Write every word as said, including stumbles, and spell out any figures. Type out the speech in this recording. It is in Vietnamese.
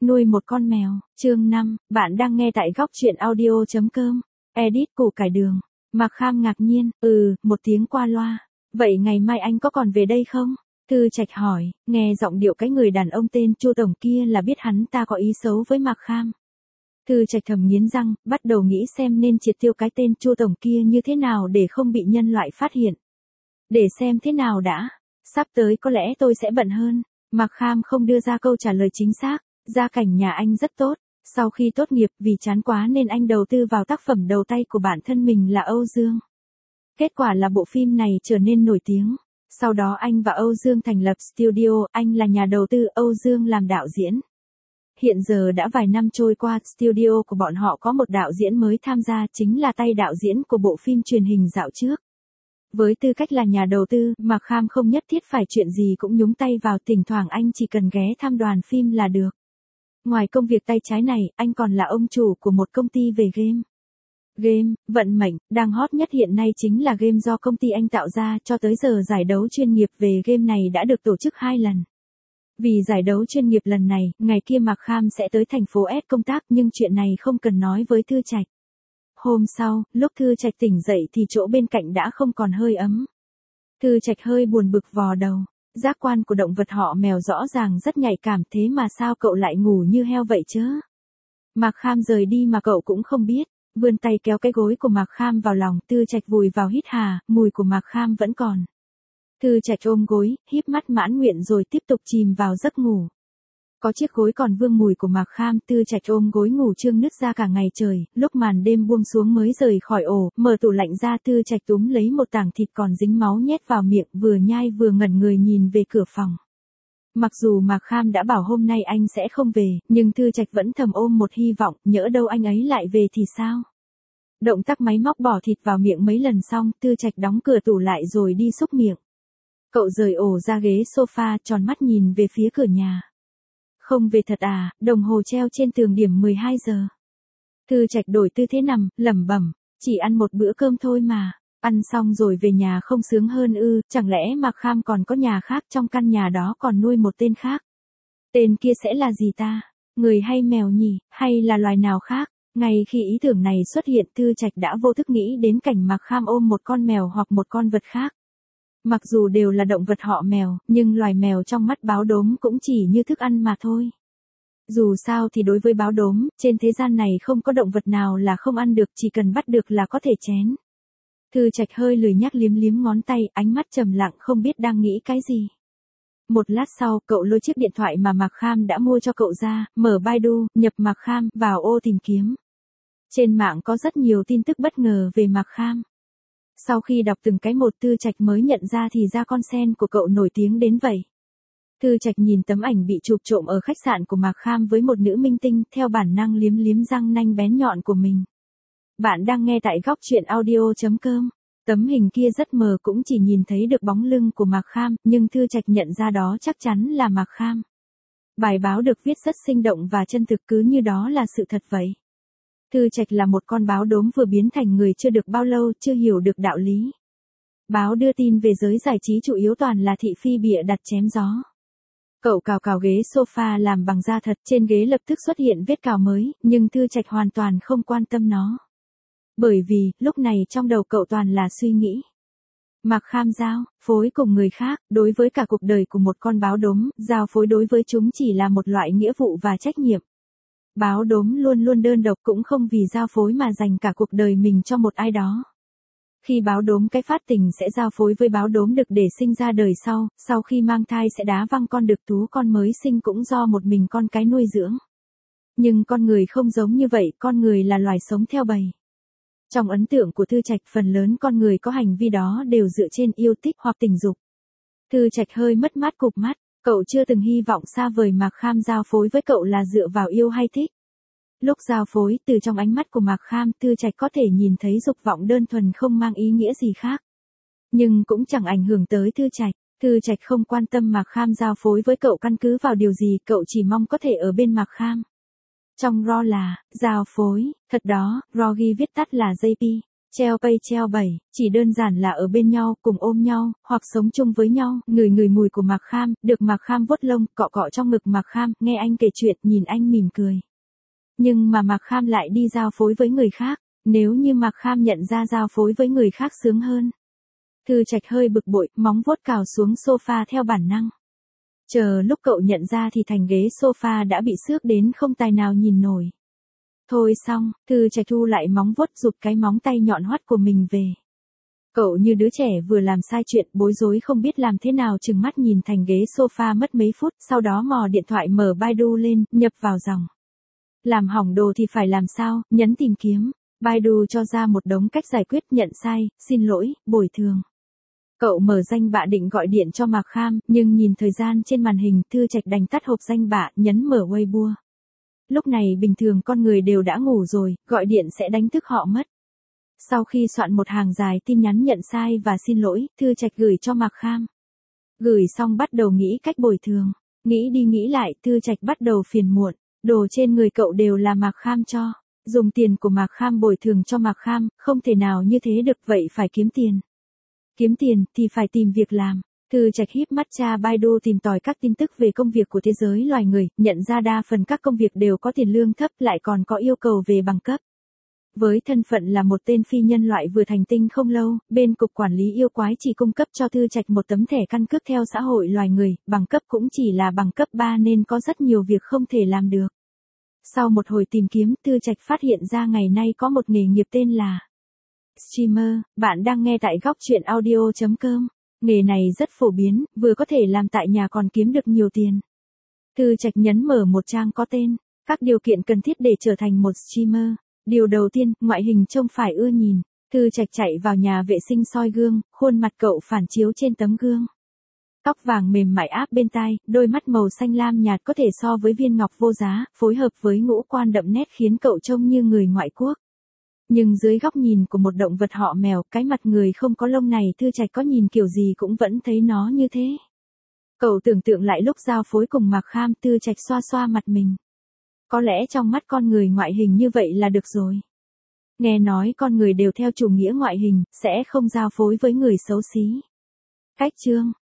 Nuôi một con mèo, chương năm, bạn đang nghe tại góc truyện audio chấm com, edit củ cải đường. Mạc Kham ngạc nhiên, ừ, một tiếng qua loa. Vậy ngày mai anh có còn về đây không? Thư Trạch hỏi, nghe giọng điệu cái người đàn ông tên Chu Tổng kia là biết hắn ta có ý xấu với Mạc Kham. Thư Trạch thầm nghiến răng, bắt đầu nghĩ xem nên triệt tiêu cái tên Chu Tổng kia như thế nào để không bị nhân loại phát hiện. Để xem thế nào đã, sắp tới có lẽ tôi sẽ bận hơn. Mạc Kham không đưa ra câu trả lời chính xác. Gia cảnh nhà anh rất tốt, sau khi tốt nghiệp vì chán quá nên anh đầu tư vào tác phẩm đầu tay của bản thân mình là Âu Dương. Kết quả là bộ phim này trở nên nổi tiếng. Sau đó anh và Âu Dương thành lập studio, anh là nhà đầu tư, Âu Dương làm đạo diễn. Hiện giờ đã vài năm trôi qua, studio của bọn họ có một đạo diễn mới tham gia, chính là tay đạo diễn của bộ phim truyền hình dạo trước. Với tư cách là nhà đầu tư, Mạc Kham không nhất thiết phải chuyện gì cũng nhúng tay vào, thỉnh thoảng anh chỉ cần ghé thăm đoàn phim là được. Ngoài công việc tay trái này, anh còn là ông chủ của một công ty về game. Game, vận mệnh, đang hot nhất hiện nay chính là game do công ty anh tạo ra, cho tới giờ giải đấu chuyên nghiệp về game này đã được tổ chức hai lần. Vì giải đấu chuyên nghiệp lần này, ngày kia Mạc Kham sẽ tới thành phố S công tác, nhưng chuyện này không cần nói với Thư Trạch. Hôm sau, lúc Thư Trạch tỉnh dậy thì chỗ bên cạnh đã không còn hơi ấm. Thư Trạch hơi buồn bực vò đầu. Giác quan của động vật họ mèo rõ ràng rất nhạy cảm, thế mà sao cậu lại ngủ như heo vậy chứ? Mạc Kham rời đi mà cậu cũng không biết, vươn tay kéo cái gối của Mạc Kham vào lòng, Thư Trạch vùi vào hít hà, mùi của Mạc Kham vẫn còn. Thư Trạch ôm gối, híp mắt mãn nguyện rồi tiếp tục chìm vào giấc ngủ. Có chiếc gối còn vương mùi của Mạc Kham, Thư Trạch ôm gối ngủ trương nứt ra cả ngày trời, lúc màn đêm buông xuống mới rời khỏi ổ, mở tủ lạnh ra, Thư Trạch túm lấy một tảng thịt còn dính máu nhét vào miệng, vừa nhai vừa ngẩn người nhìn về cửa phòng. Mặc dù Mạc Kham đã bảo hôm nay anh sẽ không về, nhưng Thư Trạch vẫn thầm ôm một hy vọng, nhỡ đâu anh ấy lại về thì sao? Động tác máy móc bỏ thịt vào miệng mấy lần xong, Thư Trạch đóng cửa tủ lại rồi đi xúc miệng. Cậu rời ổ ra ghế sofa, tròn mắt nhìn về phía cửa nhà. Không về thật à, đồng hồ treo trên tường điểm mười hai giờ. Thư Trạch đổi tư thế nằm, lẩm bẩm, chỉ ăn một bữa cơm thôi mà, ăn xong rồi về nhà không sướng hơn ư, chẳng lẽ Mạc Kham còn có nhà khác, trong căn nhà đó còn nuôi một tên khác. Tên kia sẽ là gì ta? Người hay mèo nhỉ, hay là loài nào khác? Ngay khi ý tưởng này xuất hiện, Thư Trạch đã vô thức nghĩ đến cảnh Mạc Kham ôm một con mèo hoặc một con vật khác. Mặc dù đều là động vật họ mèo, nhưng loài mèo trong mắt báo đốm cũng chỉ như thức ăn mà thôi. Dù sao thì đối với báo đốm, trên thế gian này không có động vật nào là không ăn được, chỉ cần bắt được là có thể chén. Thư Trạch hơi lười nhác liếm liếm ngón tay, ánh mắt trầm lặng không biết đang nghĩ cái gì. Một lát sau, cậu lôi chiếc điện thoại mà Mạc Kham đã mua cho cậu ra, mở Baidu, nhập Mạc Kham, vào ô tìm kiếm. Trên mạng có rất nhiều tin tức bất ngờ về Mạc Kham. Sau khi đọc từng cái một, Thư Trạch mới nhận ra thì ra con sen của cậu nổi tiếng đến vậy. Thư Trạch nhìn tấm ảnh bị chụp trộm ở khách sạn của Mạc Kham với một nữ minh tinh, theo bản năng liếm liếm răng nanh bén nhọn của mình. Bạn đang nghe tại góc truyện audio chấm com. Tấm hình kia rất mờ, cũng chỉ nhìn thấy được bóng lưng của Mạc Kham, nhưng Thư Trạch nhận ra đó chắc chắn là Mạc Kham. Bài báo được viết rất sinh động và chân thực, cứ như đó là sự thật vậy. Thư Trạch là một con báo đốm vừa biến thành người chưa được bao lâu, chưa hiểu được đạo lý. Báo đưa tin về giới giải trí chủ yếu toàn là thị phi bịa đặt chém gió. Cậu cào cào ghế sofa làm bằng da thật, trên ghế lập tức xuất hiện vết cào mới, nhưng Thư Trạch hoàn toàn không quan tâm nó. Bởi vì, lúc này trong đầu cậu toàn là suy nghĩ. Mạc Kham giao phối cùng người khác, đối với cả cuộc đời của một con báo đốm, giao phối đối với chúng chỉ là một loại nghĩa vụ và trách nhiệm. Báo đốm luôn luôn đơn độc, cũng không vì giao phối mà dành cả cuộc đời mình cho một ai đó. Khi báo đốm cái phát tình sẽ giao phối với báo đốm đực để sinh ra đời sau, sau khi mang thai sẽ đá văng con đực tú, con mới sinh cũng do một mình con cái nuôi dưỡng. Nhưng con người không giống như vậy, con người là loài sống theo bầy. Trong ấn tượng của Thư Trạch, phần lớn con người có hành vi đó đều dựa trên yêu thích hoặc tình dục. Thư Trạch hơi mất mát cụp mắt, cậu chưa từng hy vọng xa vời Mạc Kham giao phối với cậu là dựa vào yêu hay thích. Lúc giao phối, từ trong ánh mắt của Mạc Kham, Thư Trạch có thể nhìn thấy dục vọng đơn thuần không mang ý nghĩa gì khác. Nhưng cũng chẳng ảnh hưởng tới Thư Trạch. Thư Trạch không quan tâm Mạc Kham giao phối với cậu căn cứ vào điều gì, cậu chỉ mong có thể ở bên Mạc Kham. Trong ro là, giao phối, thật đó, ro ghi viết tắt là gi pê. Treo pây treo bảy, chỉ đơn giản là ở bên nhau, cùng ôm nhau, hoặc sống chung với nhau, ngửi ngửi mùi của Mạc Kham, được Mạc Kham vuốt lông, cọ cọ trong ngực Mạc Kham, nghe anh kể chuyện, nhìn anh mỉm cười. Nhưng mà Mạc Kham lại đi giao phối với người khác, nếu như Mạc Kham nhận ra giao phối với người khác sướng hơn. Thư Trạch hơi bực bội, móng vuốt cào xuống sofa theo bản năng. Chờ lúc cậu nhận ra thì thành ghế sofa đã bị xước đến không tài nào nhìn nổi. Thôi xong, Thư Trạch thu lại móng vuốt rụt cái móng tay nhọn hoắt của mình về. Cậu như đứa trẻ vừa làm sai chuyện, bối rối không biết làm thế nào, trừng mắt nhìn thành ghế sofa mất mấy phút, sau đó mò điện thoại mở Baidu lên, nhập vào dòng. Làm hỏng đồ thì phải làm sao, nhấn tìm kiếm. Baidu cho ra một đống cách giải quyết, nhận sai, xin lỗi, bồi thường. Cậu mở danh bạ định gọi điện cho Mạc Kham, nhưng nhìn thời gian trên màn hình, Thư Trạch đành tắt hộp danh bạ, nhấn mở Weibo. Lúc này bình thường con người đều đã ngủ rồi, gọi điện sẽ đánh thức họ mất. Sau khi soạn một hàng dài tin nhắn nhận sai và xin lỗi, Thư Trạch gửi cho Mạc Kham. Gửi xong bắt đầu nghĩ cách bồi thường. Nghĩ đi nghĩ lại, Thư Trạch bắt đầu phiền muộn. Đồ trên người cậu đều là Mạc Kham cho. Dùng tiền của Mạc Kham bồi thường cho Mạc Kham, không thể nào như thế được, vậy phải kiếm tiền. Kiếm tiền thì phải tìm việc làm. Thư Trạch híp mắt tra Baidu tìm tòi các tin tức về công việc của thế giới loài người, nhận ra đa phần các công việc đều có tiền lương thấp, lại còn có yêu cầu về bằng cấp. Với thân phận là một tên phi nhân loại vừa thành tinh không lâu, bên cục quản lý yêu quái chỉ cung cấp cho Thư Trạch một tấm thẻ căn cước theo xã hội loài người, bằng cấp cũng chỉ là bằng cấp ba nên có rất nhiều việc không thể làm được. Sau một hồi tìm kiếm, Thư Trạch phát hiện ra ngày nay có một nghề nghiệp tên là streamer. Bạn đang nghe tại góc truyện audio chấm com. Nghề này rất phổ biến, vừa có thể làm tại nhà còn kiếm được nhiều tiền. Thư Trạch nhấn mở một trang có tên các điều kiện cần thiết để trở thành một streamer. Điều đầu tiên, ngoại hình trông phải ưa nhìn. Thư Trạch chạy vào nhà vệ sinh soi gương, khuôn mặt cậu phản chiếu trên tấm gương. Tóc vàng mềm mại áp bên tai, đôi mắt màu xanh lam nhạt có thể so với viên ngọc vô giá, phối hợp với ngũ quan đậm nét khiến cậu trông như người ngoại quốc. Nhưng dưới góc nhìn của một động vật họ mèo, cái mặt người không có lông này, Thư Trạch có nhìn kiểu gì cũng vẫn thấy nó như thế. Cậu tưởng tượng lại lúc giao phối cùng Mạc Kham, Thư Trạch xoa xoa mặt mình. Có lẽ trong mắt con người ngoại hình như vậy là được rồi. Nghe nói con người đều theo chủ nghĩa ngoại hình, sẽ không giao phối với người xấu xí. Cách chương